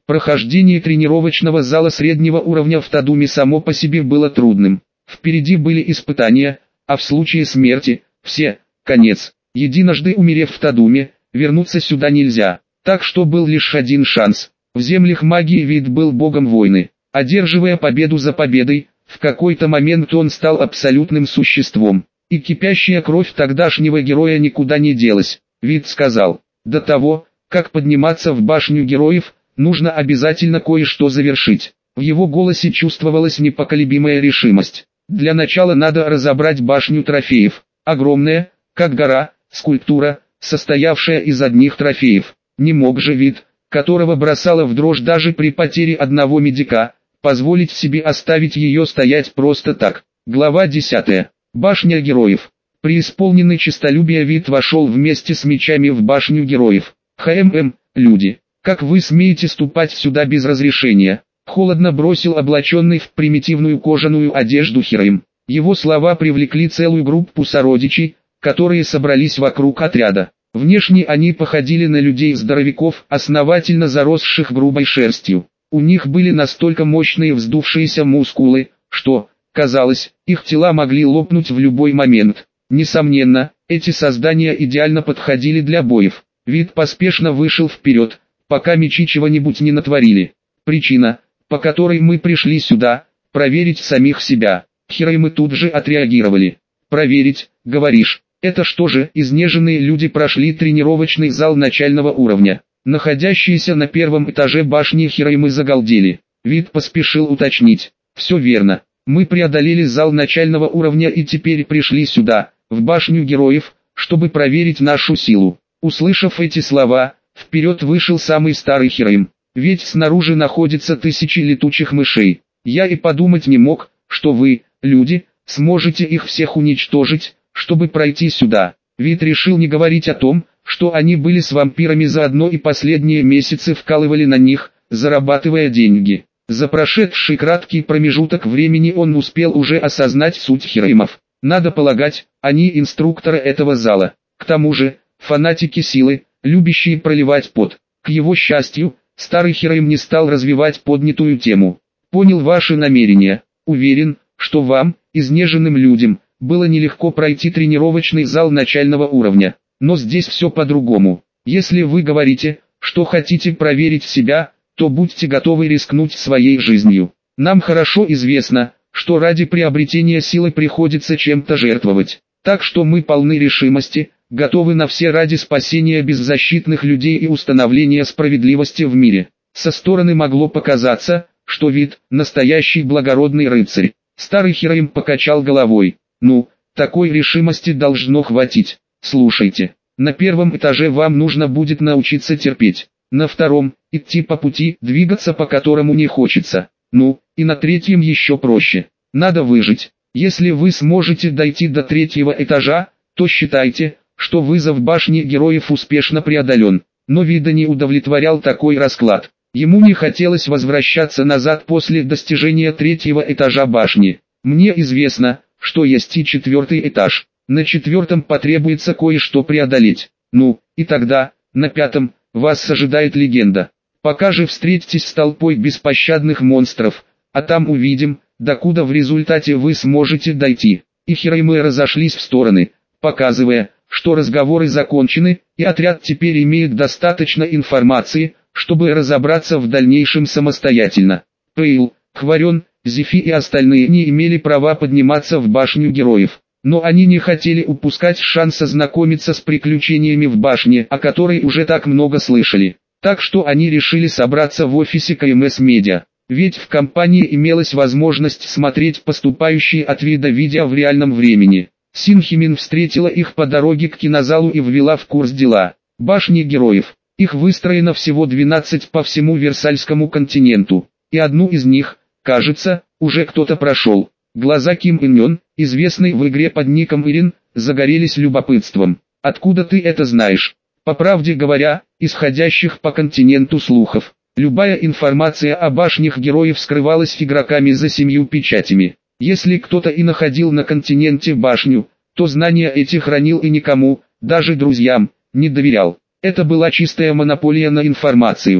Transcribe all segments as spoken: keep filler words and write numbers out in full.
Прохождение тренировочного зала среднего уровня в Тадуме само по себе было трудным. Впереди были испытания, а в случае смерти, все, конец. Единожды умерев в Тадуме, вернуться сюда нельзя. Так что был лишь один шанс. В землях магии Вид был богом войны. Одерживая победу за победой, в какой-то момент он стал абсолютным существом. И кипящая кровь тогдашнего героя никуда не делась. Вид сказал: до того, как подниматься в башню героев, нужно обязательно кое-что завершить. В его голосе чувствовалась непоколебимая решимость. Для начала надо разобрать башню трофеев. Огромная, как гора, скульптура, состоявшая из одних трофеев. Не мог же Вид, которого бросало в дрожь даже при потере одного медика, позволить себе оставить ее стоять просто так. Глава десятая. Башня героев. Преисполненный честолюбия Вид вошел вместе с мечами в башню героев. «Хм, люди, как вы смеете ступать сюда без разрешения?» Холодно бросил облаченный в примитивную кожаную одежду Хирайм. Его слова привлекли целую группу сородичей, которые собрались вокруг отряда. Внешне они походили на людей-здоровяков, основательно заросших грубой шерстью. У них были настолько мощные вздувшиеся мускулы, что, казалось, их тела могли лопнуть в любой момент. Несомненно, эти создания идеально подходили для боев. Вид поспешно вышел вперед, пока мечи чего-нибудь не натворили. Причина, по которой мы пришли сюда, проверить самих себя. Хираймы тут же отреагировали. Проверить, говоришь? Это что же, изнеженные люди прошли тренировочный зал начального уровня. Находящиеся на первом этаже башни Хираймы загалдели. Вид поспешил уточнить. Все верно. Мы преодолели зал начального уровня и теперь пришли сюда, в башню героев, чтобы проверить нашу силу. Услышав эти слова, вперед вышел самый старый Хирайм. Ведь снаружи находятся тысячи летучих мышей. Я и подумать не мог, что вы, люди, сможете их всех уничтожить, чтобы пройти сюда. Вид решил не говорить о том, что они были с вампирами заодно и последние месяцы вкалывали на них, зарабатывая деньги. За прошедший краткий промежуток времени он успел уже осознать суть Хираймов. Надо полагать, они инструкторы этого зала. К тому же, фанатики силы, любящие проливать пот. К его счастью, старый Хирайм не стал развивать поднятую тему. Понял ваши намерения. Уверен, что вам, изнеженным людям, было нелегко пройти тренировочный зал начального уровня. Но здесь все по-другому. Если вы говорите, что хотите проверить себя, то будьте готовы рискнуть своей жизнью. Нам хорошо известно, что ради приобретения силы приходится чем-то жертвовать. Так что мы полны решимости, готовы на все ради спасения беззащитных людей и установления справедливости в мире. Со стороны могло показаться, что Вид – настоящий благородный рыцарь. Старый Хирайм покачал головой. Ну, такой решимости должно хватить. Слушайте, на первом этаже вам нужно будет научиться терпеть. На втором – идти по пути, двигаться по которому не хочется. Ну, и на третьем еще проще. Надо выжить. Если вы сможете дойти до третьего этажа, то считайте, что вызов башни героев успешно преодолен. Но Вида не удовлетворял такой расклад. Ему не хотелось возвращаться назад после достижения третьего этажа башни. Мне известно, что есть и четвертый этаж. На четвертом потребуется кое-что преодолеть. Ну, и тогда, на пятом, вас ожидает легенда. Пока же встретитесь с толпой беспощадных монстров, а там увидим, докуда в результате вы сможете дойти. И Хираймы разошлись в стороны, показывая, что разговоры закончены, и отряд теперь имеет достаточно информации, чтобы разобраться в дальнейшем самостоятельно. Пейл, Хварен, Зефи и остальные не имели права подниматься в башню героев. Но они не хотели упускать шанс ознакомиться с приключениями в башне, о которой уже так много слышали. Так что они решили собраться в офисе КМС Медиа. Ведь в компании имелась возможность смотреть поступающие от Вида видео в реальном времени. Синхимин встретила их по дороге к кинозалу и ввела в курс дела. Башни героев. Их выстроено всего двенадцать по всему Версальскому континенту. И одну из них, кажется, уже кто-то прошел. Глаза Ким Ин-Йон, известный в игре под ником Ирин, загорелись любопытством. «Откуда ты это знаешь?» По правде говоря, исходящих по континенту слухов. Любая информация о башнях героев скрывалась игроками за семью печатями. Если кто-то и находил на континенте башню, то знания эти хранил и никому, даже друзьям, не доверял. Это была чистая монополия на информацию.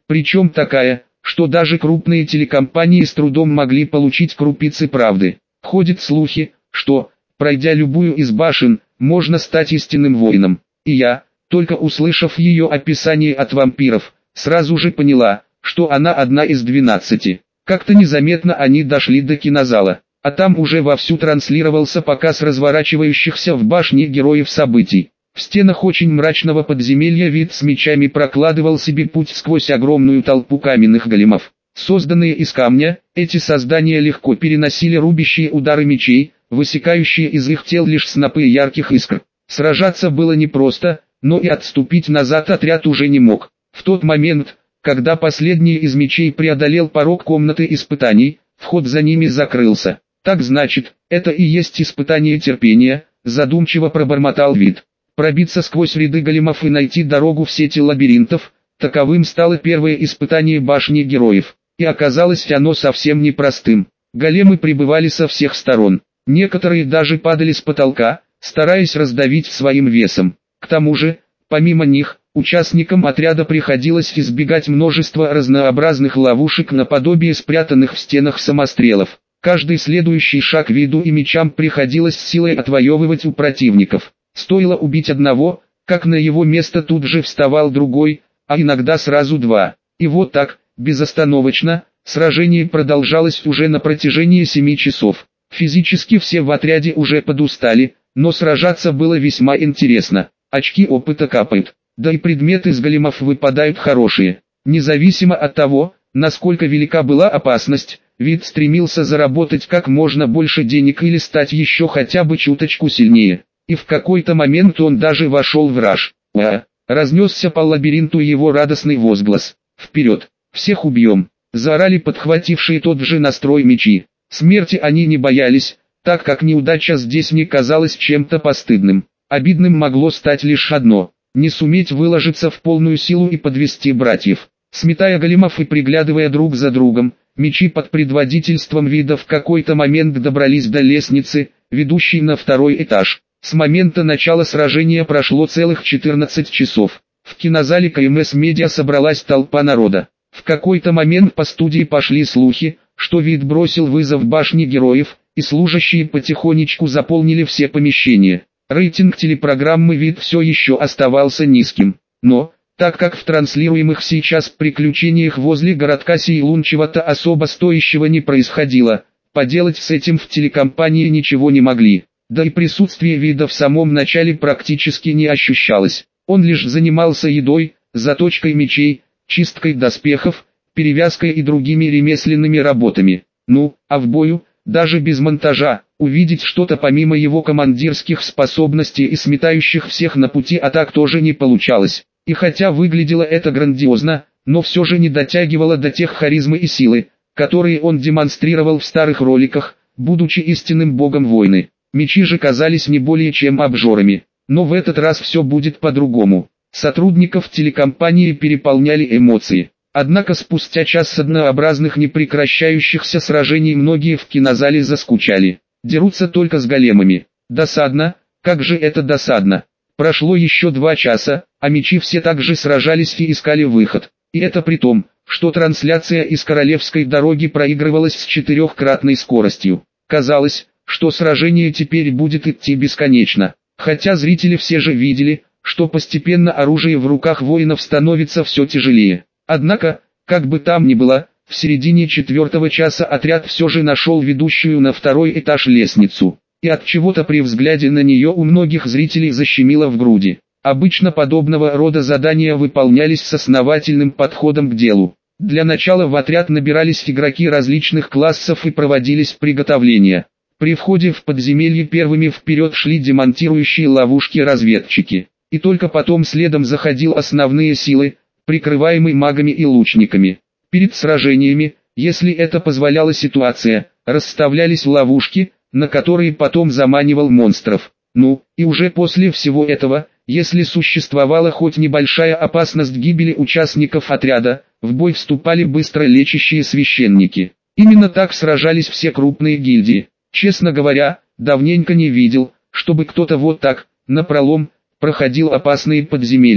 Причем такая, что даже крупные телекомпании с трудом могли получить крупицы правды. Ходят слухи, что, пройдя любую из башен, можно стать истинным воином. И я, только услышав ее описание от вампиров, сразу же поняла, что она одна из двенадцати. Как-то незаметно они дошли до кинозала, а там уже вовсю транслировался показ разворачивающихся в башне героев событий. В стенах очень мрачного подземелья вид с мечами прокладывал себе путь сквозь огромную толпу каменных големов. Созданные из камня, эти создания легко переносили рубящие удары мечей, высекающие из их тел лишь снопы ярких искр. Сражаться было непросто, но и отступить назад отряд уже не мог. В тот момент, когда последний из мечей преодолел порог комнаты испытаний, вход за ними закрылся. «Так значит, это и есть испытание терпения», — задумчиво пробормотал Вид. Пробиться сквозь ряды големов и найти дорогу в сети лабиринтов, таковым стало первое испытание башни героев. И оказалось оно совсем непростым. Големы прибывали со всех сторон. Некоторые даже падали с потолка, стараясь раздавить своим весом. К тому же, помимо них, участникам отряда приходилось избегать множества разнообразных ловушек наподобие спрятанных в стенах самострелов. Каждый следующий шаг Виду и мечам приходилось силой отвоевывать у противников. Стоило убить одного, как на его место тут же вставал другой, а иногда сразу два. И вот так, безостановочно, сражение продолжалось уже на протяжении семи часов. Физически все в отряде уже подустали, но сражаться было весьма интересно. Очки опыта капают, да и предметы из големов выпадают хорошие. Независимо от того, насколько велика была опасность, Вид стремился заработать как можно больше денег или стать еще хотя бы чуточку сильнее. И в какой-то момент он даже вошел в раж. «Уа!» Разнесся по лабиринту его радостный возглас. «Вперед! Всех убьем!» Заорали подхватившие тот же настрой мечи. Смерти они не боялись, так как неудача здесь не казалась чем-то постыдным. Обидным могло стать лишь одно – не суметь выложиться в полную силу и подвести братьев. Сметая големов и приглядывая друг за другом, мечи под предводительством Вида в какой-то момент добрались до лестницы, ведущей на второй этаж. С момента начала сражения прошло целых четырнадцать часов. В кинозале КМС Медиа собралась толпа народа. В какой-то момент по студии пошли слухи, что Вид бросил вызов башне героев, и служащие потихонечку заполнили все помещения. Рейтинг телепрограммы «Вид» все еще оставался низким. Но, так как в транслируемых сейчас приключениях возле городка Сейлун чего-то особо стоящего не происходило, поделать с этим в телекомпании ничего не могли. Да и присутствие Вида в самом начале практически не ощущалось. Он лишь занимался едой, заточкой мечей, чисткой доспехов, перевязкой и другими ремесленными работами. Ну, а в бою, даже без монтажа, увидеть что-то помимо его командирских способностей и сметающих всех на пути атак тоже не получалось. И хотя выглядело это грандиозно, но все же не дотягивало до тех харизмы и силы, которые он демонстрировал в старых роликах, будучи истинным богом войны. Мечи же казались не более чем обжорами. Но в этот раз все будет по-другому. Сотрудников телекомпании переполняли эмоции. Однако спустя час с однообразных непрекращающихся сражений многие в кинозале заскучали. Дерутся только с големами. Досадно, как же это досадно. Прошло еще два часа, а мечи все так же сражались и искали выход. И это при том, что трансляция из Королевской дороги проигрывалась с четырехкратной скоростью. Казалось, что сражение теперь будет идти бесконечно. Хотя зрители все же видели, что постепенно оружие в руках воинов становится все тяжелее. Однако, как бы там ни было, в середине четвертого часа отряд все же нашел ведущую на второй этаж лестницу. И от чего-то при взгляде на нее у многих зрителей защемило в груди. Обычно подобного рода задания выполнялись с основательным подходом к делу. Для начала в отряд набирались игроки различных классов и проводились приготовления. При входе в подземелье первыми вперед шли демонтирующие ловушки разведчики. И только потом следом заходил основные силы, прикрываемые магами и лучниками. Перед сражениями, если это позволяла ситуация, расставлялись ловушки, на которые потом заманивал монстров. Ну, и уже после всего этого, если существовала хоть небольшая опасность гибели участников отряда, в бой вступали быстро лечащие священники. Именно так сражались все крупные гильдии. Честно говоря, давненько не видел, чтобы кто-то вот так, напролом, проходил опасные подземелья.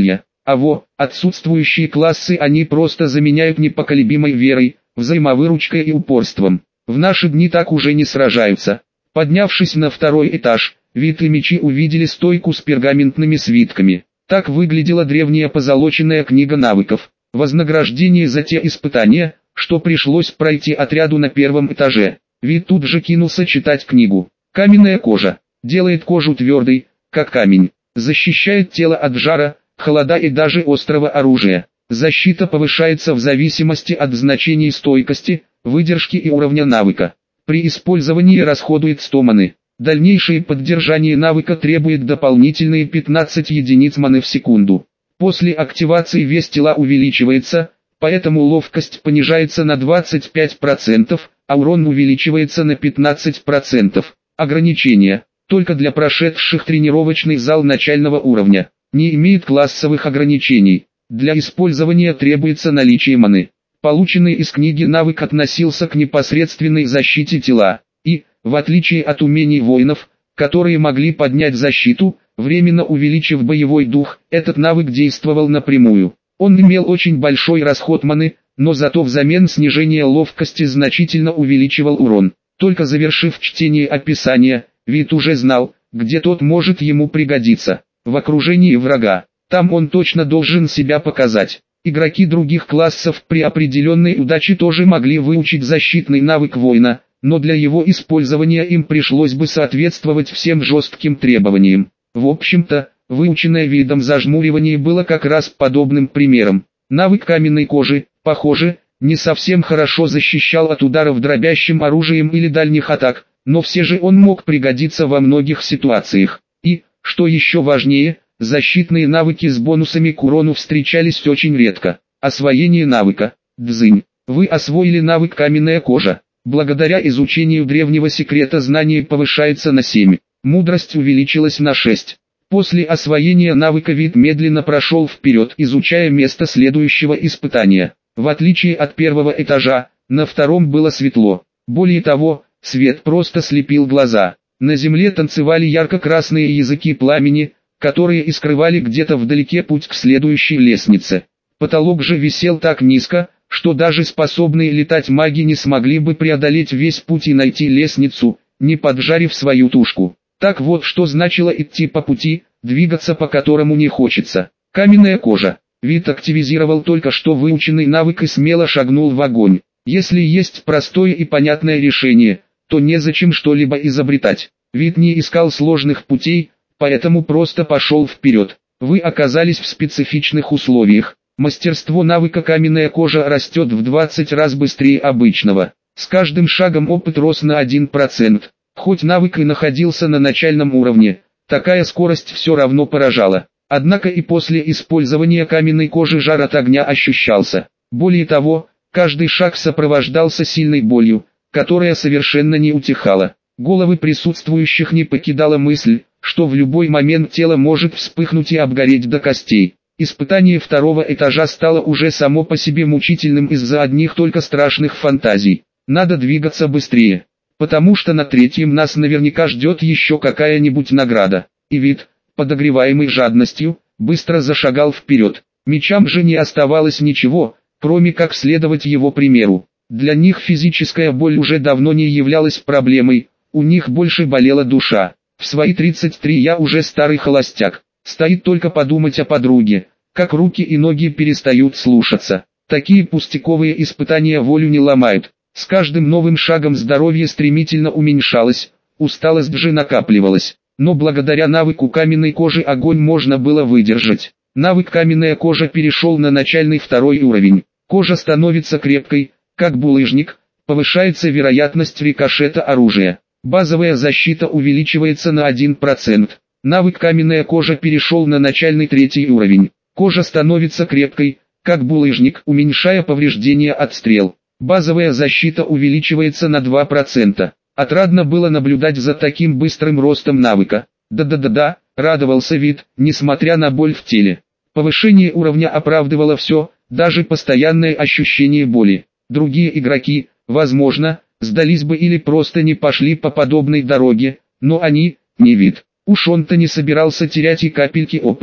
А во, отсутствующие классы они просто заменяют непоколебимой верой, взаимовыручкой и упорством. В наши дни так уже не сражаются. Поднявшись на второй этаж, Вит и Мечи увидели стойку с пергаментными свитками. Так выглядела древняя позолоченная книга навыков. Вознаграждение за те испытания, что пришлось пройти отряду на первом этаже. Вит тут же кинулся читать книгу. Каменная кожа. Делает кожу твердой, как камень. Защищает тело от жара, холода и даже острого оружия. Защита повышается в зависимости от значений стойкости, выдержки и уровня навыка. При использовании расходует сто маны. Дальнейшее поддержание навыка требует дополнительные пятнадцать единиц маны в секунду. После активации вес тела увеличивается, поэтому ловкость понижается на двадцать пять процентов, а урон увеличивается на пятнадцать процентов. Ограничения. Только для прошедших тренировочный зал начального уровня. Не имеет классовых ограничений. Для использования требуется наличие маны. Полученный из книги навык относился к непосредственной защите тела. И, в отличие от умений воинов, которые могли поднять защиту, временно увеличив боевой дух, этот навык действовал напрямую. Он имел очень большой расход маны, но зато взамен снижения ловкости значительно увеличивал урон. Только завершив чтение описания, Вит уже знал, где тот может ему пригодиться. В окружении врага. Там он точно должен себя показать. Игроки других классов при определенной удаче тоже могли выучить защитный навык воина, но для его использования им пришлось бы соответствовать всем жестким требованиям. В общем-то, выученное Видом зажмуривание было как раз подобным примером. Навык каменной кожи, похоже, не совсем хорошо защищал от ударов дробящим оружием или дальних атак, но все же он мог пригодиться во многих ситуациях. И, что еще важнее, защитные навыки с бонусами к урону встречались очень редко. Освоение навыка. Дзынь. Вы освоили навык каменная кожа. Благодаря изучению древнего секрета знание повышается на семь. Мудрость увеличилась на шесть. После освоения навыка Вит медленно прошел вперед, изучая место следующего испытания. В отличие от первого этажа, на втором было светло. Более того, свет просто слепил глаза. На земле танцевали ярко-красные языки пламени, которые и скрывали где-то вдалеке путь к следующей лестнице. Потолок же висел так низко, что даже способные летать маги не смогли бы преодолеть весь путь и найти лестницу, не поджарив свою тушку. Так вот, что значило идти по пути, двигаться по которому не хочется. Каменная кожа. Вит активизировал только что выученный навык и смело шагнул в огонь. Если есть простое и понятное решение, то незачем что-либо изобретать. Вит не искал сложных путей, поэтому просто пошел вперед. Вы оказались в специфичных условиях. Мастерство навыка каменная кожа растет в двадцать раз быстрее обычного. С каждым шагом опыт рос на один процент. Хоть навык и находился на начальном уровне, такая скорость все равно поражала. Однако и после использования каменной кожи жар от огня ощущался. Более того, каждый шаг сопровождался сильной болью, которая совершенно не утихала. Головы присутствующих не покидала мысль, что в любой момент тело может вспыхнуть и обгореть до костей. Испытание второго этажа стало уже само по себе мучительным из-за одних только страшных фантазий. Надо двигаться быстрее, потому что на третьем нас наверняка ждет еще какая-нибудь награда. И Вит, подогреваемый жадностью, быстро зашагал вперед. Мечам же не оставалось ничего, кроме как следовать его примеру. Для них физическая боль уже давно не являлась проблемой, у них больше болела душа. В свои тридцать три я уже старый холостяк. Стоит только подумать о подруге, как руки и ноги перестают слушаться. Такие пустяковые испытания волю не ломают. С каждым новым шагом здоровье стремительно уменьшалось, усталость же накапливалась. Но благодаря навыку каменной кожи огонь можно было выдержать. Навык каменная кожа перешел на начальный второй уровень. Кожа становится крепкой, как булыжник, повышается вероятность рикошета оружия. Базовая защита увеличивается на один процент. Навык каменная кожа перешел на начальный третий уровень. Кожа становится крепкой, как булыжник, уменьшая повреждения от стрел. Базовая защита увеличивается на два процента. Отрадно было наблюдать за таким быстрым ростом навыка. Да-да-да-да, радовался Вит, несмотря на боль в теле. Повышение уровня оправдывало все, даже постоянное ощущение боли. Другие игроки, возможно, сдались бы или просто не пошли по подобной дороге, но они, не Вит. Уж он-то не собирался терять и капельки опыта.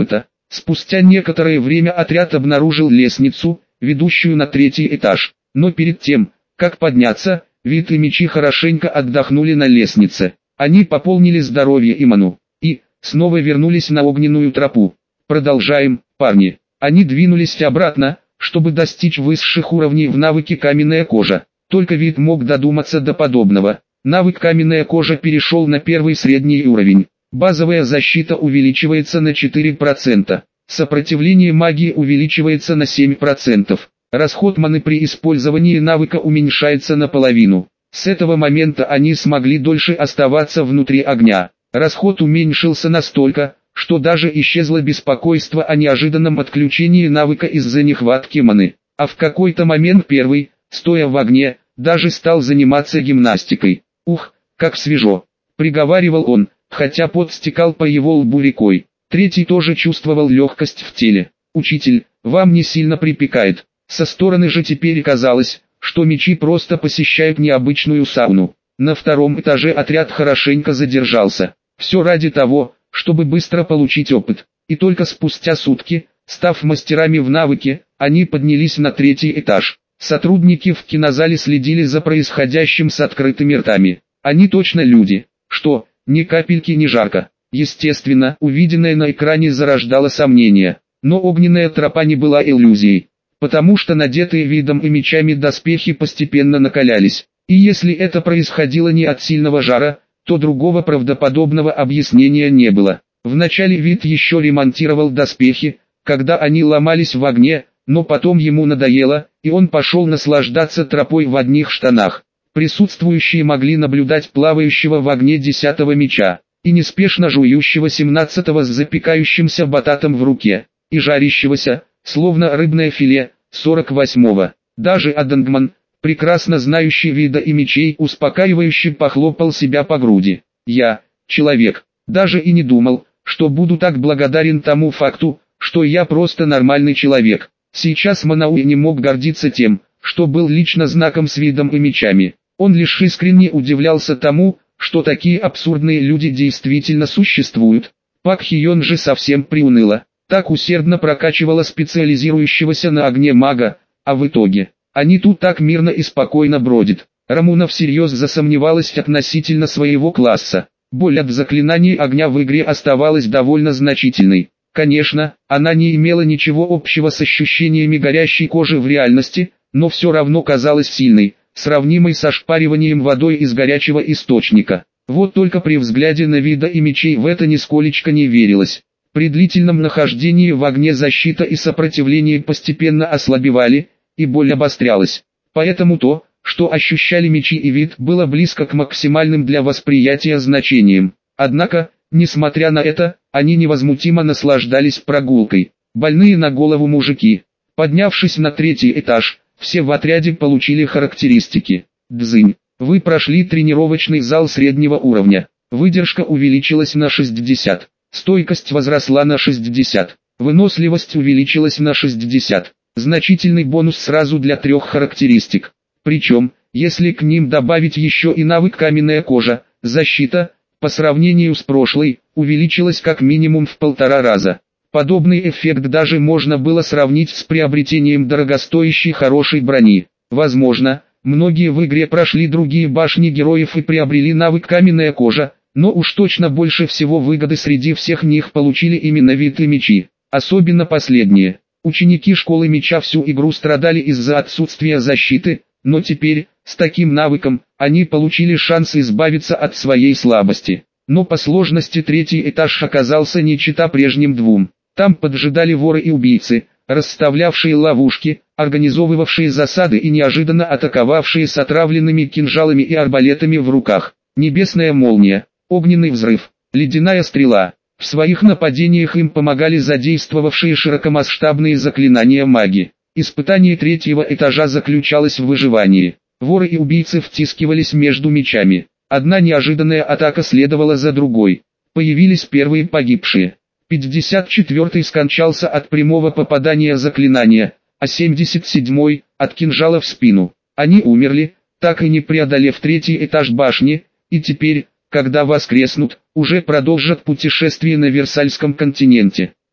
Спустя некоторое время отряд обнаружил лестницу, ведущую на третий этаж. Но перед тем, как подняться, Вит и Мичи хорошенько отдохнули на лестнице. Они пополнили здоровье и ману, и снова вернулись на огненную тропу. Продолжаем, парни. Они двинулись обратно, чтобы достичь высших уровней в навыке каменная кожа. Только Вит мог додуматься до подобного. Навык каменная кожа перешел на первый средний уровень. Базовая защита увеличивается на четыре процента. Сопротивление магии увеличивается на семь процентов. Расход маны при использовании навыка уменьшается наполовину. С этого момента они смогли дольше оставаться внутри огня. Расход уменьшился настолько, что даже исчезло беспокойство о неожиданном отключении навыка из-за нехватки маны. А в какой-то момент первый, стоя в огне, даже стал заниматься гимнастикой. «Ух, как свежо!» – приговаривал он, хотя пот стекал по его лбу рекой. Третий тоже чувствовал легкость в теле. «Учитель, вам не сильно припекает?» Со стороны же теперь казалось, что Мичи просто посещают необычную сауну. На втором этаже отряд хорошенько задержался. Все ради того, чтобы быстро получить опыт. И только спустя сутки, став мастерами в навыке, они поднялись на третий этаж. Сотрудники в кинозале следили за происходящим с открытыми ртами. Они точно люди, что, ни капельки не жарко. Естественно, увиденное на экране зарождало сомнения. Но огненная тропа не была иллюзией. Потому что надетые Видом и мечами доспехи постепенно накалялись. И если это происходило не от сильного жара, то другого правдоподобного объяснения не было. Вначале Вид еще ремонтировал доспехи, когда они ломались в огне, но потом ему надоело, и он пошел наслаждаться тропой в одних штанах. Присутствующие могли наблюдать плавающего в огне десятого меча, и неспешно жующего семнадцатого с запекающимся бататом в руке, и жарящегося, словно рыбное филе, сорок восьмого. Даже Адангман, прекрасно знающий Вида и мечей, успокаивающе похлопал себя по груди. «Я, человек, даже и не думал, что буду так благодарен тому факту, что я просто нормальный человек». Сейчас Манауи не мог гордиться тем, что был лично знаком с Видом и мечами. Он лишь искренне удивлялся тому, что такие абсурдные люди действительно существуют. Пак Хион же совсем приуныла. Так усердно прокачивала специализирующегося на огне мага, а в итоге, они тут так мирно и спокойно бродят. Рамуна всерьез засомневалась относительно своего класса. Боль от заклинаний огня в игре оставалась довольно значительной. Конечно, она не имела ничего общего с ощущениями горящей кожи в реальности, но все равно казалась сильной, сравнимой с ошпариванием водой из горячего источника. Вот только при взгляде на Вида и мечей в это нисколечко не верилось. При длительном нахождении в огне защита и сопротивление постепенно ослабевали, и боль обострялась. Поэтому то, что ощущали мечи и Вид, было близко к максимальным для восприятия значениям. Однако, несмотря на это, они невозмутимо наслаждались прогулкой. Больные на голову мужики. Поднявшись на третий этаж, все в отряде получили характеристики. Дзынь. Вы прошли тренировочный зал среднего уровня. Выдержка увеличилась на шестьдесят. Стойкость возросла на шестьдесят. Выносливость увеличилась на шестьдесят. Значительный бонус сразу для трех характеристик. Причем, если к ним добавить еще и навык каменная кожа, защита, по сравнению с прошлой, увеличилась как минимум в полтора раза. Подобный эффект даже можно было сравнить с приобретением дорогостоящей хорошей брони. Возможно, многие в игре прошли другие башни героев и приобрели навык каменная кожа, но уж точно больше всего выгоды среди всех них получили именно Вид и мечи. Особенно последние. Ученики школы меча всю игру страдали из-за отсутствия защиты, но теперь, с таким навыком, они получили шанс избавиться от своей слабости. Но по сложности третий этаж оказался не чета прежним двум. Там поджидали воры и убийцы, расставлявшие ловушки, организовывавшие засады и неожиданно атаковавшие с отравленными кинжалами и арбалетами в руках. Небесная молния, огненный взрыв, ледяная стрела. В своих нападениях им помогали задействовавшие широкомасштабные заклинания маги. Испытание третьего этажа заключалось в выживании. Воры и убийцы втискивались между мечами. Одна неожиданная атака следовала за другой. Появились первые погибшие. пятьдесят четвёртый скончался от прямого попадания заклинания, а семьдесят седьмой – от кинжала в спину. Они умерли, так и не преодолев третий этаж башни, и теперь, когда воскреснут, уже продолжат путешествие на Версальском континенте.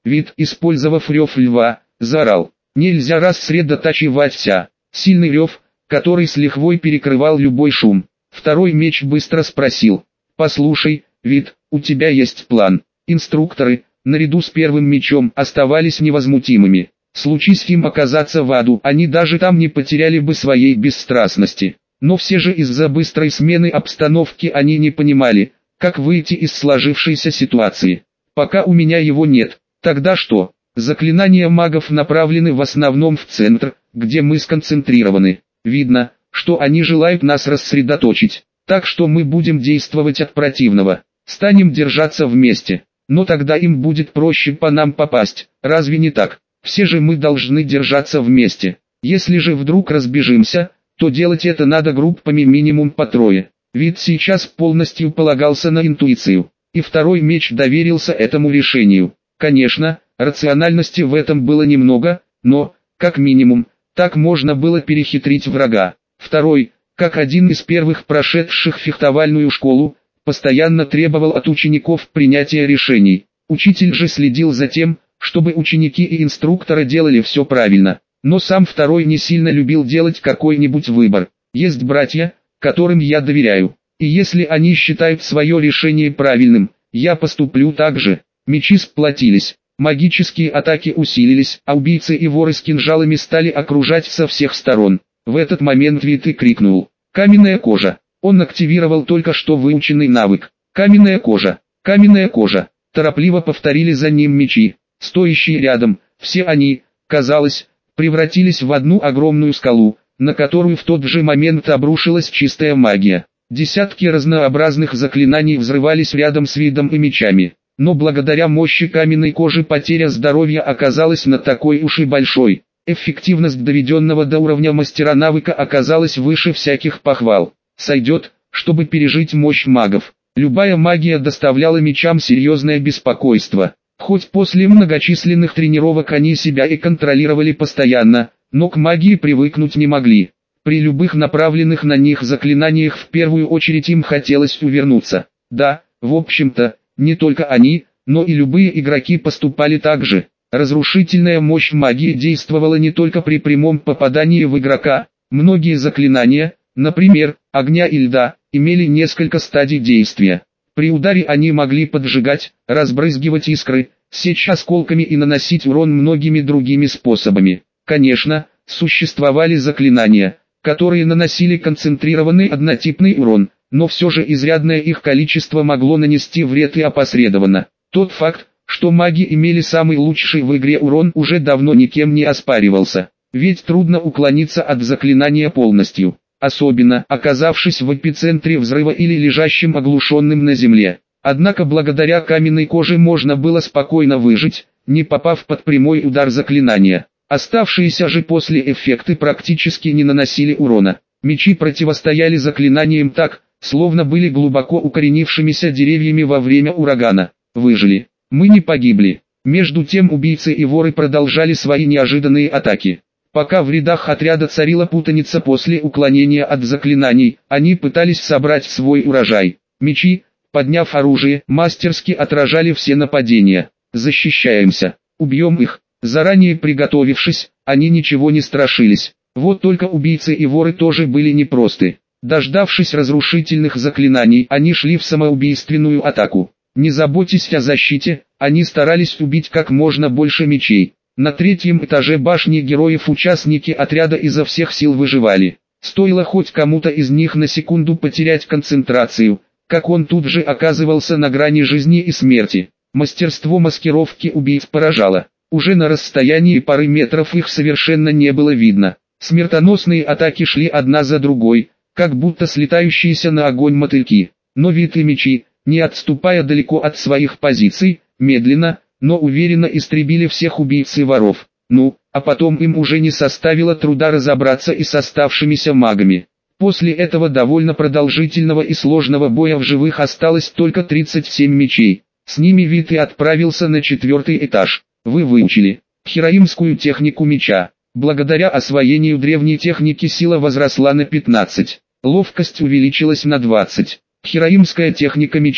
Вид, использовав рев льва, заорал. Нельзя рассредотачивать вся. Сильный рев, который с лихвой перекрывал любой шум. Второй меч быстро спросил. «Послушай, Вид, у тебя есть план?» Инструкторы, наряду с первым мечом, оставались невозмутимыми. Случись им оказаться в аду, они даже там не потеряли бы своей бесстрастности. Но все же из-за быстрой смены обстановки они не понимали, как выйти из сложившейся ситуации. Пока у меня его нет. Тогда что? Заклинания магов направлены в основном в центр, где мы сконцентрированы. Видно, что они желают нас рассредоточить. Так что мы будем действовать от противного. Станем держаться вместе. Но тогда им будет проще по нам попасть. Разве не так? Все же мы должны держаться вместе. Если же вдруг разбежимся, то делать это надо группами минимум по трое. Вид сейчас полностью полагался на интуицию. И второй меч доверился этому решению. Конечно, рациональности в этом было немного, но, как минимум, так можно было перехитрить врага. Второй, как один из первых прошедших фехтовальную школу, постоянно требовал от учеников принятия решений. Учитель же следил за тем, чтобы ученики и инструкторы делали все правильно. Но сам второй не сильно любил делать какой-нибудь выбор. Есть братья, которым я доверяю. И если они считают свое решение правильным, я поступлю так же. Мечи сплотились, магические атаки усилились, а убийцы и воры с кинжалами стали окружать со всех сторон. В этот момент Вит и крикнул: «Каменная кожа!» Он активировал только что выученный навык. «Каменная кожа! Каменная кожа!» Торопливо повторили за ним мечи. Стоящие рядом, все они, казалось, превратились в одну огромную скалу, на которую в тот же момент обрушилась чистая магия. Десятки разнообразных заклинаний взрывались рядом с Видом и мечами. Но благодаря мощи каменной кожи потеря здоровья оказалась на такой уж и большой. Эффективность доведенного до уровня мастера навыка оказалась выше всяких похвал. Сойдет, чтобы пережить мощь магов. Любая магия доставляла мечам серьезное беспокойство. Хоть после многочисленных тренировок они себя и контролировали постоянно, но к магии привыкнуть не могли. При любых направленных на них заклинаниях в первую очередь им хотелось увернуться. Да, в общем-то, не только они, но и любые игроки поступали так же. Разрушительная мощь магии действовала не только при прямом попадании в игрока. Многие заклинания, например, огня и льда, имели несколько стадий действия. При ударе они могли поджигать, разбрызгивать искры, сечь осколками и наносить урон многими другими способами. Конечно, существовали заклинания, которые наносили концентрированный однотипный урон, но все же изрядное их количество могло нанести вред и опосредованно. Тот факт, что маги имели самый лучший в игре урон, уже давно никем не оспаривался, ведь трудно уклониться от заклинания полностью. Особенно оказавшись в эпицентре взрыва или лежащим оглушенным на земле. Однако благодаря каменной коже можно было спокойно выжить, не попав под прямой удар заклинания. Оставшиеся же после эффекты практически не наносили урона. Мечи противостояли заклинаниям так, словно были глубоко укоренившимися деревьями во время урагана. Выжили. Мы не погибли. Между тем убийцы и воры продолжали свои неожиданные атаки. Пока в рядах отряда царила путаница после уклонения от заклинаний, они пытались собрать свой урожай. Мечи, подняв оружие, мастерски отражали все нападения. Защищаемся, убьем их. Заранее приготовившись, они ничего не страшились. Вот только убийцы и воры тоже были непросты. Дождавшись разрушительных заклинаний, они шли в самоубийственную атаку. Не заботясь о защите, они старались убить как можно больше мечей. На третьем этаже башни героев участники отряда изо всех сил выживали. Стоило хоть кому-то из них на секунду потерять концентрацию, как он тут же оказывался на грани жизни и смерти. Мастерство маскировки убийц поражало. Уже на расстоянии пары метров их совершенно не было видно. Смертоносные атаки шли одна за другой, как будто слетающиеся на огонь мотыльки. Но Вит и мечи, не отступая далеко от своих позиций, медленно, но уверенно истребили всех убийц и воров. Ну, а потом им уже не составило труда разобраться и с оставшимися магами. После этого довольно продолжительного и сложного боя в живых осталось только тридцать семь мечей. С ними Вит и отправился на четвертый этаж. Вы выучили хероимскую технику меча. Благодаря освоению древней техники сила возросла на пятнадцать. Ловкость увеличилась на двадцать. Хероимская техника меча.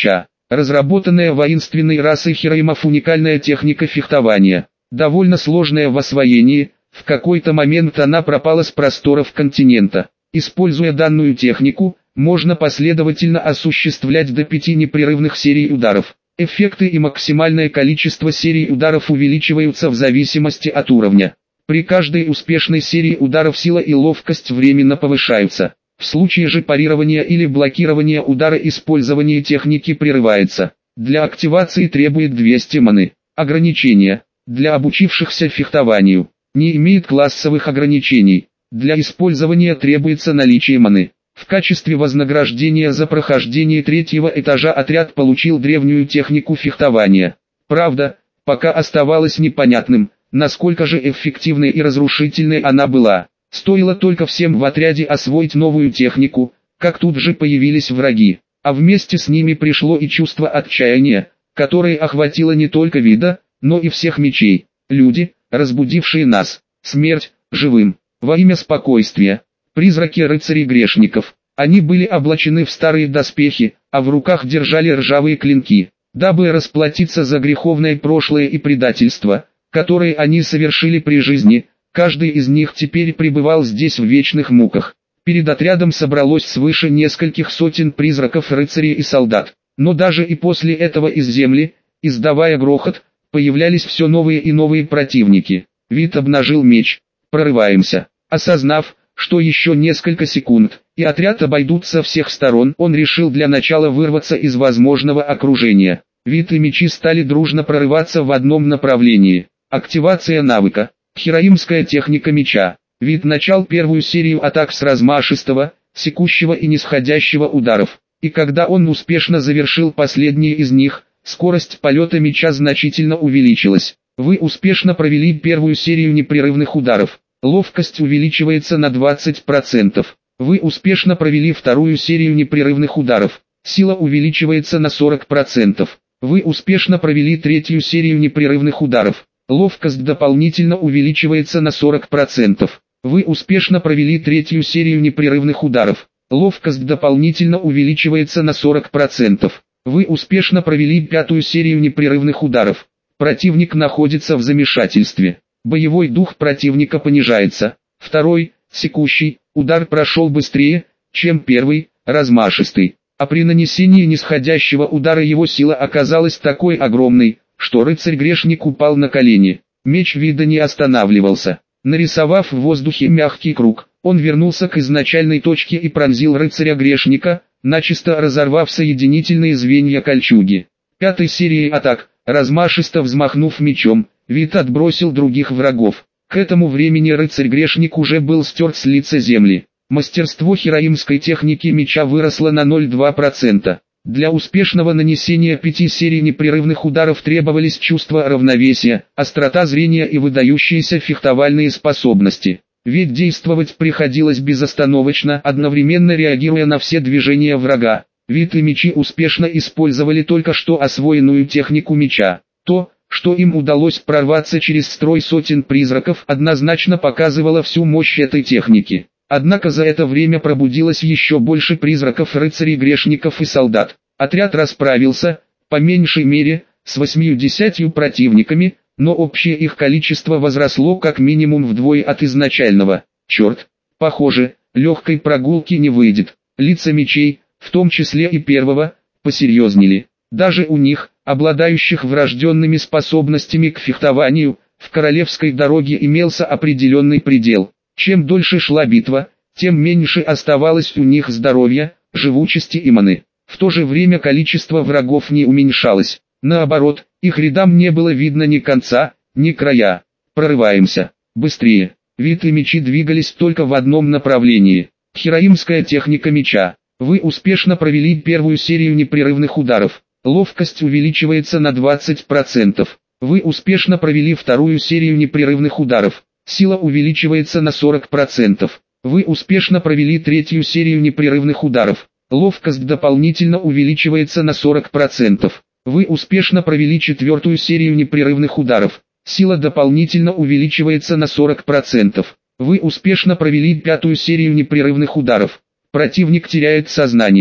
Разработанная воинственной расой хираимов уникальная техника фехтования, довольно сложная в освоении, в какой-то момент она пропала с просторов континента. Используя данную технику, можно последовательно осуществлять до пяти непрерывных серий ударов. Эффекты и максимальное количество серий ударов увеличиваются в зависимости от уровня. При каждой успешной серии ударов сила и ловкость временно повышаются. В случае же парирования или блокирования удара использование техники прерывается. Для активации требует двести маны. Ограничения. Для обучившихся фехтованию. Не имеет классовых ограничений. Для использования требуется наличие маны. В качестве вознаграждения за прохождение третьего этажа отряд получил древнюю технику фехтования. Правда, пока оставалось непонятным, насколько же эффективной и разрушительной она была. Стоило только всем в отряде освоить новую технику, как тут же появились враги, а вместе с ними пришло и чувство отчаяния, которое охватило не только вида, но и всех мечей. Люди, разбудившие нас, смерть, живым, во имя спокойствия. Призраки рыцарей-грешников. Они были облачены в старые доспехи, а в руках держали ржавые клинки, дабы расплатиться за греховное прошлое и предательство, которые они совершили при жизни. Каждый из них теперь пребывал здесь в вечных муках. Перед отрядом собралось свыше нескольких сотен призраков рыцарей и солдат. Но даже и после этого из земли, издавая грохот, появлялись все новые и новые противники. Вид обнажил меч. Прорываемся. Осознав, что еще несколько секунд, и отряд обойдут со всех сторон, он решил для начала вырваться из возможного окружения. Вид и мечи стали дружно прорываться в одном направлении. Активация навыка. Хираимская техника меча. Вид начал первую серию атак с размашистого, секущего и нисходящего ударов. И когда он успешно завершил последний из них, скорость полета меча значительно увеличилась. Вы успешно провели первую серию непрерывных ударов. Ловкость увеличивается на двадцать процентов. Вы успешно провели вторую серию непрерывных ударов. Сила увеличивается на сорок процентов. Вы успешно провели третью серию непрерывных ударов. Ловкость дополнительно увеличивается на сорок процентов. Вы успешно провели третью серию непрерывных ударов. Ловкость дополнительно увеличивается на сорок процентов. Вы успешно провели пятую серию непрерывных ударов. Противник находится в замешательстве. Боевой дух противника понижается. Второй, секущий, удар прошел быстрее, чем первый, размашистый. А при нанесении нисходящего удара его сила оказалась такой огромной, что рыцарь-грешник упал на колени. Меч вида не останавливался. Нарисовав в воздухе мягкий круг, он вернулся к изначальной точке и пронзил рыцаря-грешника, начисто разорвав соединительные звенья кольчуги. Пятой серии атак, размашисто взмахнув мечом, Вид отбросил других врагов. К этому времени рыцарь-грешник уже был стерт с лица земли. Мастерство хираимской техники меча выросло на ноль целых два десятых процента. Для успешного нанесения пяти серий непрерывных ударов требовались чувство равновесия, острота зрения и выдающиеся фехтовальные способности. Ведь действовать приходилось безостановочно, одновременно реагируя на все движения врага. Вид и мечи успешно использовали только что освоенную технику меча. То, что им удалось прорваться через строй сотен призраков, однозначно показывало всю мощь этой техники. Однако за это время пробудилось еще больше призраков рыцарей, грешников и солдат. Отряд расправился, по меньшей мере, с восьмью-десятью противниками, но общее их количество возросло как минимум вдвое от изначального. Черт, похоже, легкой прогулки не выйдет. Лица мечей, в том числе и первого, посерьезнели. Даже у них, обладающих врожденными способностями к фехтованию, в королевской дороге имелся определенный предел. Чем дольше шла битва, тем меньше оставалось у них здоровья, живучести и маны. В то же время количество врагов не уменьшалось. Наоборот, их рядам не было видно ни конца, ни края. Прорываемся. Быстрее. Вид и мечи двигались только в одном направлении. Хираимская техника меча. Вы успешно провели первую серию непрерывных ударов. Ловкость увеличивается на двадцать процентов. Вы успешно провели вторую серию непрерывных ударов. Сила увеличивается на сорок процентов. Вы успешно провели третью серию непрерывных ударов. Ловкость дополнительно увеличивается на сорок процентов. Вы успешно провели четвертую серию непрерывных ударов. Сила дополнительно увеличивается на сорок процентов. Вы успешно провели пятую серию непрерывных ударов. Противник теряет сознание.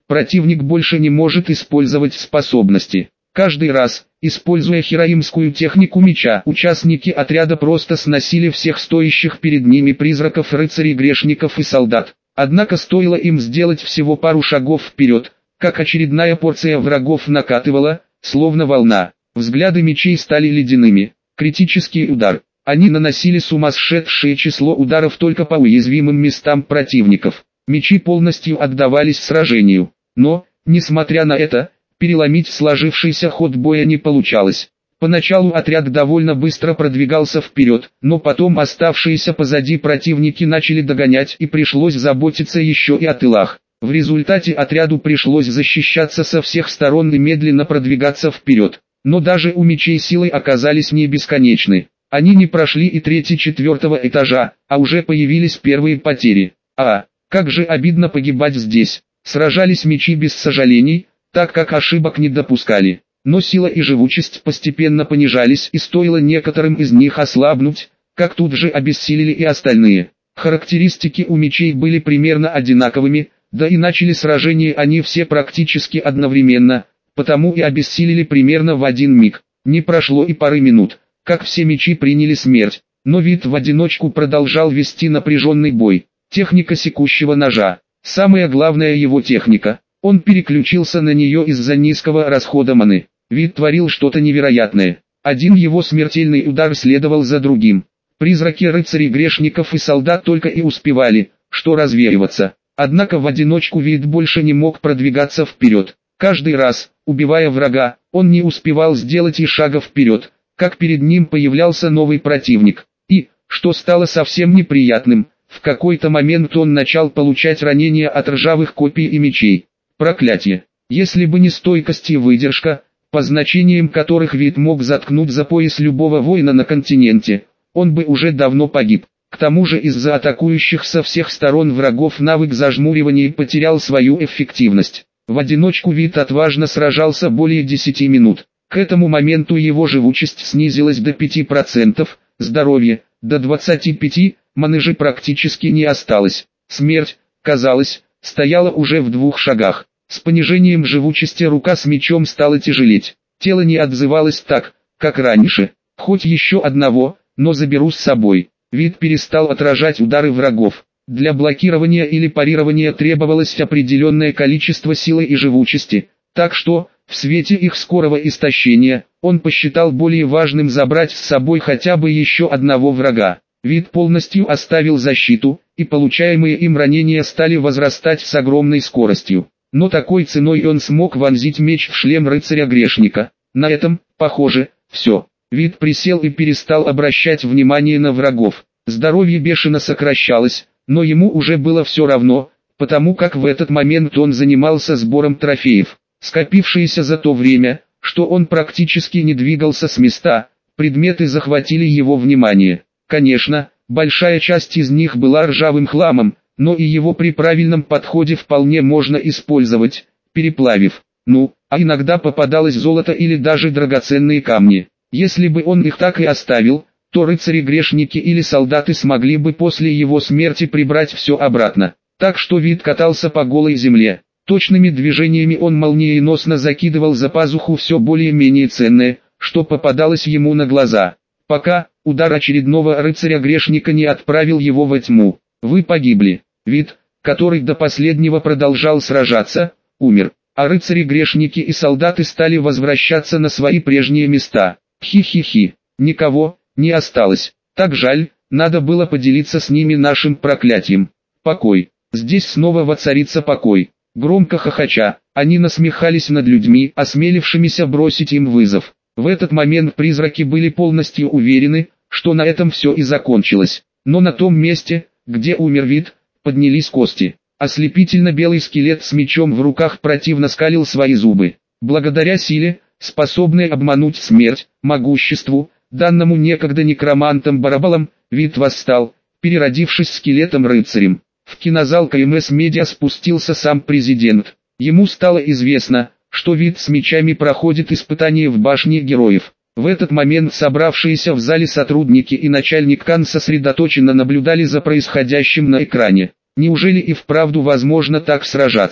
противник больше не может использовать способности. Каждый раз, используя хероимскую технику меча, участники отряда просто сносили всех стоящих перед ними призраков, рыцарей, грешников и солдат. Однако стоило им сделать всего пару шагов вперед, как очередная порция врагов накатывала, словно волна. Взгляды мечей стали ледяными. Критический удар. Они наносили сумасшедшее число ударов только по уязвимым местам противников. Мечи полностью отдавались сражению. Но, несмотря на это, переломить сложившийся ход боя не получалось. Поначалу отряд довольно быстро продвигался вперед, но потом оставшиеся позади противники начали догонять, и пришлось заботиться еще и о тылах. В результате отряду пришлось защищаться со всех сторон и медленно продвигаться вперед. Но даже у мечей силы оказались не бесконечны. Они не прошли и трети-четвертого этажа, а уже появились первые потери. А, как же обидно погибать здесь. Сражались мечи без сожалений, так как ошибок не допускали. Но сила и живучесть постепенно понижались, и стоило некоторым из них ослабнуть, как тут же обессилели и остальные. Характеристики у мечей были примерно одинаковыми, да и начали сражение они все практически одновременно, потому и обессилели примерно в один миг. Не прошло и пары минут, как все мечи приняли смерть, но Вид в одиночку продолжал вести напряженный бой. Техника секущего ножа. Самая главная его техника. Он переключился на нее из-за низкого расхода маны. Вид творил что-то невероятное. Один его смертельный удар следовал за другим. Призраки рыцарей, грешников и солдат только и успевали, что развеиваться. Однако в одиночку Вид больше не мог продвигаться вперед. Каждый раз, убивая врага, он не успевал сделать и шага вперед, как перед ним появлялся новый противник. И, что стало совсем неприятным, в какой-то момент он начал получать ранения от ржавых копий и мечей. Проклятие! Если бы не стойкость и выдержка, по значениям которых Вид мог заткнуть за пояс любого воина на континенте, он бы уже давно погиб. К тому же из-за атакующих со всех сторон врагов навык зажмуривания потерял свою эффективность. В одиночку Вид отважно сражался более десяти минут. К этому моменту его живучесть снизилась до пяти процентов, здоровье – до двадцати пяти процентов, маны же практически не осталось. Смерть, казалось, стояла уже в двух шагах. С понижением живучести рука с мечом стала тяжелеть. Тело не отзывалось так, как раньше. Хоть еще одного, но заберу с собой. Вид перестал отражать удары врагов. Для блокирования или парирования требовалось определенное количество силы и живучести, так что, в свете их скорого истощения, он посчитал более важным забрать с собой хотя бы еще одного врага. Вид полностью оставил защиту, и получаемые им ранения стали возрастать с огромной скоростью. Но такой ценой он смог вонзить меч в шлем рыцаря-грешника. На этом, похоже, все. Вид присел и перестал обращать внимание на врагов. Здоровье бешено сокращалось, но ему уже было все равно, потому как в этот момент он занимался сбором трофеев. Скопившиеся за то время, что он практически не двигался с места, предметы захватили его внимание. Конечно, большая часть из них была ржавым хламом, но и его при правильном подходе вполне можно использовать, переплавив. Ну, а иногда попадалось золото или даже драгоценные камни. Если бы он их так и оставил, то рыцари-грешники или солдаты смогли бы после его смерти прибрать все обратно. Так что Вид катался по голой земле. Точными движениями он молниеносно закидывал за пазуху все более-менее ценное, что попадалось ему на глаза. Пока удар очередного рыцаря-грешника не отправил его во тьму. Вы погибли. Вид, который до последнего продолжал сражаться, умер. А рыцари-грешники и солдаты стали возвращаться на свои прежние места. Хи-хи-хи. Никого не осталось. Так жаль, надо было поделиться с ними нашим проклятием. Покой. Здесь снова воцарится покой. Громко хохоча, они насмехались над людьми, осмелившимися бросить им вызов. В этот момент призраки были полностью уверены, что на этом все и закончилось. Но на том месте, где умер Вид, поднялись кости. Ослепительно белый скелет с мечом в руках противно скалил свои зубы. Благодаря силе, способной обмануть смерть, могуществу, данному некогда некромантом Барабалом, Вид восстал, переродившись скелетом-рыцарем. В кинозал КМС Медиа спустился сам президент. Ему стало известно, что Вид с мечами проходит испытание в башне героев. В этот момент собравшиеся в зале сотрудники и начальник Кан сосредоточенно наблюдали за происходящим на экране. Неужели и вправду возможно так сражаться?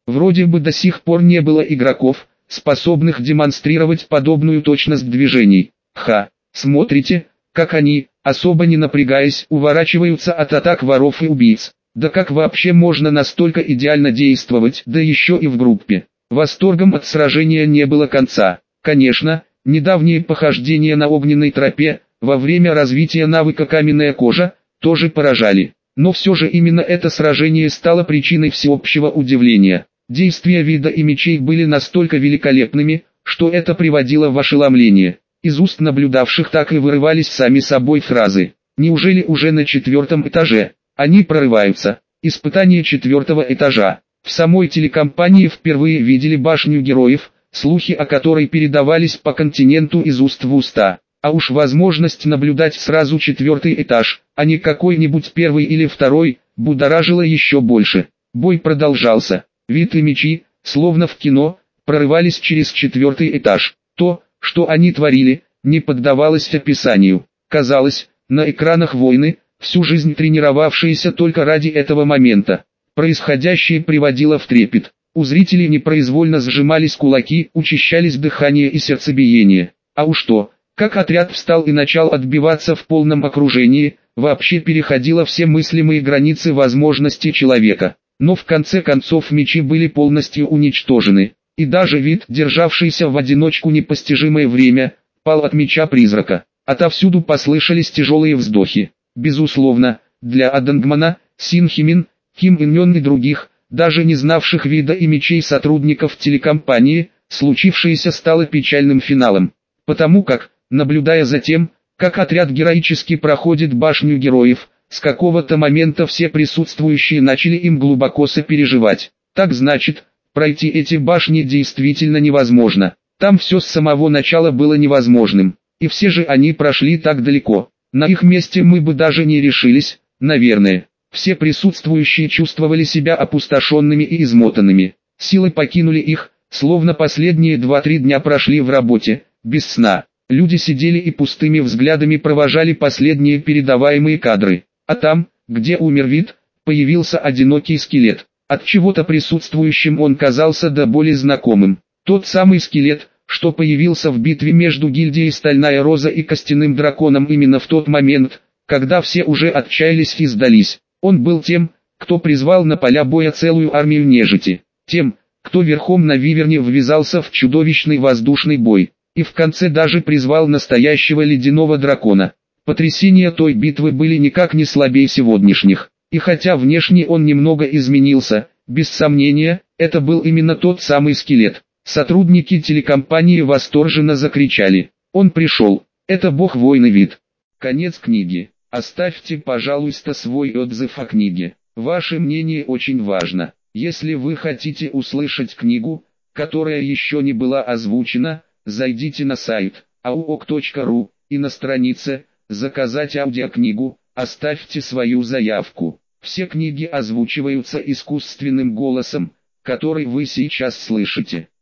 Вроде бы до сих пор не было игроков, способных демонстрировать подобную точность движений. Ха, смотрите, как они, особо не напрягаясь, уворачиваются от атак воров и убийц. Да как вообще можно настолько идеально действовать, да еще и в группе? Восторгом от сражения не было конца. Конечно, недавние похождения на огненной тропе, во время развития навыка каменная кожа, тоже поражали. Но все же именно это сражение стало причиной всеобщего удивления. Действия вида и мечей были настолько великолепными, что это приводило в ошеломление. Из уст наблюдавших так и вырывались сами собой фразы. Неужели уже на четвертом этаже? Они прорываются. Испытание четвертого этажа. В самой телекомпании впервые видели башню героев, слухи о которой передавались по континенту из уст в уста. А уж возможность наблюдать сразу четвертый этаж, а не какой-нибудь первый или второй, будоражила еще больше. Бой продолжался. Вид и мечи, словно в кино, прорывались через четвертый этаж. То, что они творили, не поддавалось описанию. Казалось, на экранах войны, всю жизнь тренировавшиеся только ради этого момента. Происходящее приводило в трепет. У зрителей непроизвольно сжимались кулаки, учащались дыхание и сердцебиение. А уж то, как отряд встал и начал отбиваться в полном окружении, вообще переходило все мыслимые границы возможностей человека. Но в конце концов мечи были полностью уничтожены. И даже вид, державшийся в одиночку непостижимое время, пал от меча призрака. Отовсюду послышались тяжелые вздохи. Безусловно, для Адангмана, Синхимин, Ким Ин Мён и других, даже не знавших вида и мечей сотрудников телекомпании, случившееся стало печальным финалом. Потому как, наблюдая за тем, как отряд героически проходит башню героев, с какого-то момента все присутствующие начали им глубоко сопереживать. Так значит, пройти эти башни действительно невозможно. Там все с самого начала было невозможным. И все же они прошли так далеко. На их месте мы бы даже не решились, наверное. Все присутствующие чувствовали себя опустошенными и измотанными. Силы покинули их, словно последние два-три дня прошли в работе, без сна. Люди сидели и пустыми взглядами провожали последние передаваемые кадры. А там, где умер вид, появился одинокий скелет. От чего-то присутствующим он казался до боли знакомым. Тот самый скелет, что появился в битве между гильдией Стальная Роза и Костяным Драконом именно в тот момент, когда все уже отчаялись и сдались. Он был тем, кто призвал на поля боя целую армию нежити. Тем, кто верхом на Виверне ввязался в чудовищный воздушный бой. И в конце даже призвал настоящего ледяного дракона. Потрясения той битвы были никак не слабее сегодняшних. И хотя внешне он немного изменился, без сомнения, это был именно тот самый скелет. Сотрудники телекомпании восторженно закричали. Он пришел. Это бог войны вид. Конец книги. Оставьте, пожалуйста, свой отзыв о книге. Ваше мнение очень важно. Если вы хотите услышать книгу, которая еще не была озвучена, зайдите на сайт ауок точка ру и на странице «Заказать аудиокнигу» оставьте свою заявку. Все книги озвучиваются искусственным голосом, который вы сейчас слышите.